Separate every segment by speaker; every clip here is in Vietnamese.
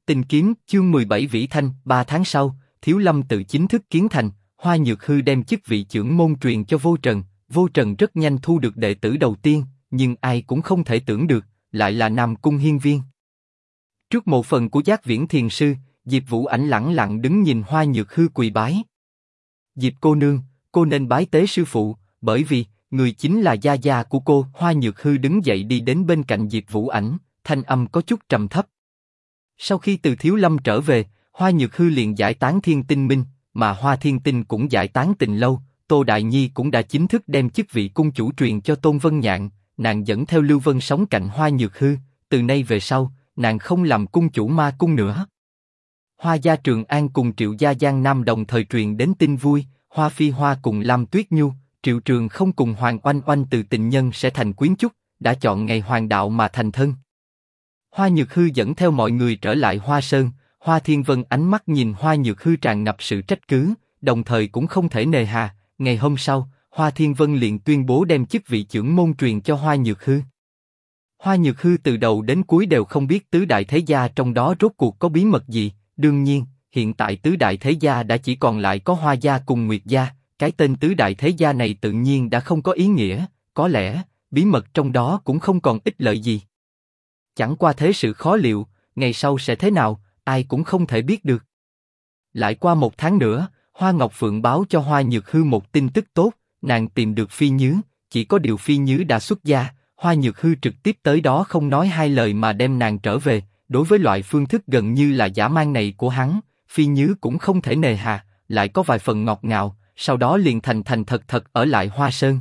Speaker 1: Tình kiếm, chương 17 Vĩ Thanh. 3 tháng sau, Thiếu Lâm tự chính thức kiến thành. Hoa Nhược Hư đem chức vị trưởng môn truyền cho Vô Trần. Vô Trần rất nhanh thu được đệ tử đầu tiên, nhưng ai cũng không thể tưởng được, lại là Nam Cung Hiên Viên. Trước mộ phần của Giác Viễn Thiền Sư, Diệp Vũ Ảnh lẳng lặng đứng nhìn Hoa Nhược Hư quỳ bái. Diệp cô nương, cô nên bái tế sư phụ, bởi vì người chính là gia gia của cô. Hoa Nhược Hư đứng dậy đi đến bên cạnh Diệp Vũ Ảnh, thanh âm có chút trầm thấp. Sau khi từ Thiếu Lâm trở về, Hoa Nhược Hư liền giải tán Thiên Tinh Minh, mà Hoa Thiên Tinh cũng giải tán Tình Lâu. Tô Đại Nhi cũng đã chính thức đem chức vị cung chủ truyền cho Tôn Vân Nhạn, nàng dẫn theo Lưu Vân sống cạnh Hoa Nhược Hư. Từ nay về sau, nàng không làm cung chủ ma cung nữa. Hoa gia Trường An cùng Triệu gia Giang Nam đồng thời truyền đến tin vui. Hoa Phi Hoa cùng Lam Tuyết Nhu, Triệu Trường không cùng Hoàng Oanh Oanh từ tình nhân sẽ thành quyến chúc, đã chọn ngày hoàng đạo mà thành thân. Hoa Nhược Hư dẫn theo mọi người trở lại Hoa Sơn. Hoa Thiên Vân ánh mắt nhìn Hoa Nhược Hư tràn ngập sự trách cứ, đồng thời cũng không thể nề hà. Ngày hôm sau, Hoa Thiên Vân liền tuyên bố đem chức vị trưởng môn truyền cho Hoa Nhược Hư. Hoa Nhược Hư từ đầu đến cuối đều không biết tứ đại thế gia trong đó rốt cuộc có bí mật gì. Đương nhiên, hiện tại tứ đại thế gia đã chỉ còn lại có Hoa gia cùng Nguyệt gia, cái tên tứ đại thế gia này tự nhiên đã không có ý nghĩa, có lẽ bí mật trong đó cũng không còn ích lợi gì. Chẳng qua thế sự khó liệu, ngày sau sẽ thế nào, ai cũng không thể biết được. Lại qua 1 tháng nữa, Hoa Ngọc Phượng báo cho Hoa Nhược Hư một tin tức tốt, nàng tìm được Phi Nhứ, chỉ có điều Phi Nhứ đã xuất gia. Hoa Nhược Hư trực tiếp tới đó không nói hai lời mà đem nàng trở về. Đối với loại phương thức gần như là dã man này của hắn, Phi Nhứ cũng không thể nề hà, lại có vài phần ngọt ngào, sau đó liền thành thật ở lại Hoa Sơn.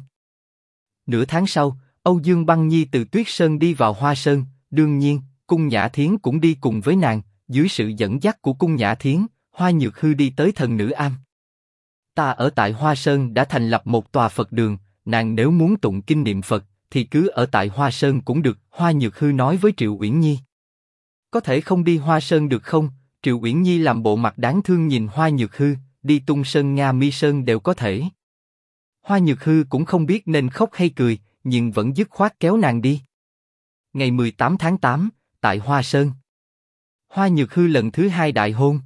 Speaker 1: Nửa tháng sau, Âu Dương Băng Nhi từ Tuyết Sơn đi vào Hoa Sơn, đương nhiên, Cung Nhã Thiến cũng đi cùng với nàng. Dưới sự dẫn dắt của Cung Nhã Thiến, Hoa Nhược Hư đi tới Thần Nữ Am. Ta ở tại Hoa Sơn đã thành lập một tòa Phật đường, nàng nếu muốn tụng kinh niệm Phật, thì cứ ở tại Hoa Sơn cũng được. Hoa Nhược Hư nói với Triệu Uyển Nhi. Có thể không đi Hoa Sơn được không? Triệu Uyển Nhi làm bộ mặt đáng thương nhìn Hoa Nhược Hư, đi Tung Sơn Nga Mi Sơn đều có thể. Hoa Nhược Hư cũng không biết nên khóc hay cười, nhưng vẫn dứt khoát kéo nàng đi. Ngày 18 tháng 8, tại Hoa Sơn, Hoa Nhược Hư lần thứ 2 đại hôn.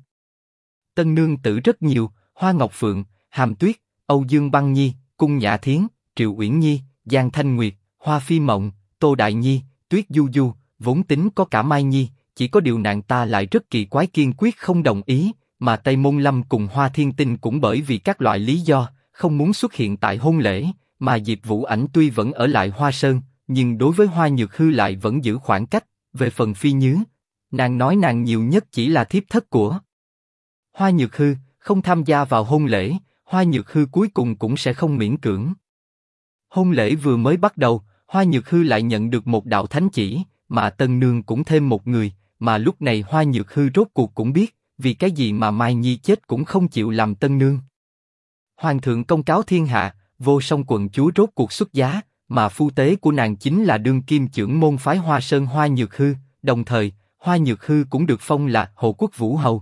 Speaker 1: Tân nương tử rất nhiều, Hoa Ngọc Phượng, Hàm Tuyết, Âu Dương Băng Nhi, Cung Nhã Thiến, Triệu Uyển Nhi, Giang Thanh Nguyệt, Hoa Phi Mộng, Tô Đại Nhi, Tuyết Du Du, vốn tính có cả Mai Nhi, chỉ có điều nàng ta lại rất kỳ quái kiên quyết không đồng ý, mà Tây Môn Lâm cùng Hoa Thiên Tinh cũng bởi vì các loại lý do không muốn xuất hiện tại hôn lễ, mà Diệp Vũ Ảnh tuy vẫn ở lại Hoa Sơn, nhưng đối với Hoa Nhược Hư lại vẫn giữ khoảng cách. Về phần Phi Nhứ, nàng nói nàng nhiều nhất chỉ là thiếp thất của Hoa Nhược Hư, không tham gia vào hôn lễ. Hoa Nhược Hư cuối cùng cũng sẽ không miễn cưỡng. Hôn lễ vừa mới bắt đầu, Hoa Nhược Hư lại nhận được một đạo thánh chỉ, mà tân nương cũng thêm một người, mà lúc này Hoa Nhược Hư rốt cuộc cũng biết, vì cái gì mà Mai Nhi chết cũng không chịu làm tân nương. Hoàng thượng công cáo thiên hạ, Vô Song quận chúa rốt cuộc xuất giá, mà phu tế của nàng chính là đương kim trưởng môn phái Hoa Sơn Hoa Nhược Hư, đồng thời, Hoa Nhược Hư cũng được phong là Hộ Quốc Vũ Hầu.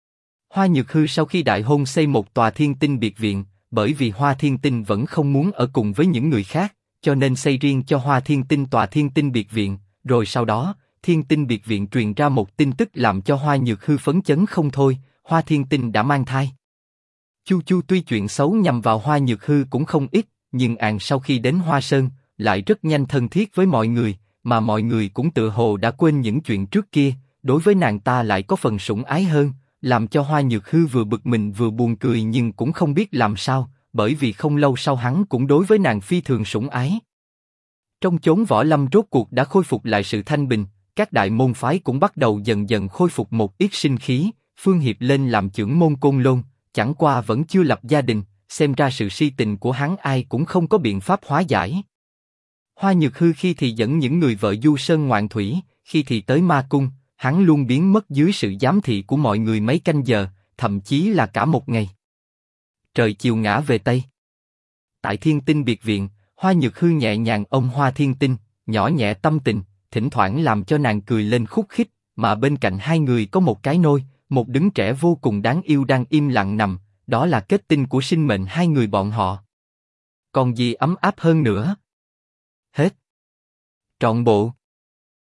Speaker 1: Hoa Nhược Hư sau khi đại hôn xây một tòa Thiên Tinh biệt viện, bởi vì Hoa Thiên Tinh vẫn không muốn ở cùng với những người khác, cho nên xây riêng cho Hoa Thiên Tinh tòa Thiên Tinh biệt viện, rồi sau đó, Thiên Tinh biệt viện truyền ra một tin tức làm cho Hoa Nhược Hư phấn chấn không thôi, Hoa Thiên Tinh đã mang thai. Chu Chu tuy chuyện xấu nhằm vào Hoa Nhược Hư cũng không ít, nhưng sau khi đến Hoa Sơn, lại rất nhanh thân thiết với mọi người, mà mọi người cũng tựa hồ đã quên những chuyện trước kia, đối với nàng ta lại có phần sủng ái hơn, làm cho Hoa Nhược Hư vừa bực mình vừa buồn cười nhưng cũng không biết làm sao, bởi vì không lâu sau hắn cũng đối với nàng phi thường sủng ái. Trong chốn võ lâm rốt cuộc đã khôi phục lại sự thanh bình, các đại môn phái cũng bắt đầu dần dần khôi phục một ít sinh khí. Phương Hiệp lên làm trưởng môn Côn Lôn, chẳng qua vẫn chưa lập gia đình, xem ra sự si tình của hắn ai cũng không có biện pháp hóa giải. Hoa Nhược Hư khi thì dẫn những người vợ du sơn ngoạn thủy, khi thì tới ma cung, hắn luôn biến mất dưới sự giám thị của mọi người mấy canh giờ, thậm chí là cả một ngày. Trời chiều ngã về Tây. Tại Thiên Tinh biệt viện, Hoa Nhược Hư nhẹ nhàng ôm Hoa Thiên Tinh, nhỏ nhẹ tâm tình, thỉnh thoảng làm cho nàng cười lên khúc khích, mà bên cạnh hai người có một cái nôi, một đứa trẻ vô cùng đáng yêu đang im lặng nằm, đó là kết tinh của sinh mệnh hai người bọn họ. Còn gì ấm áp hơn nữa? Hết. Trọn bộ.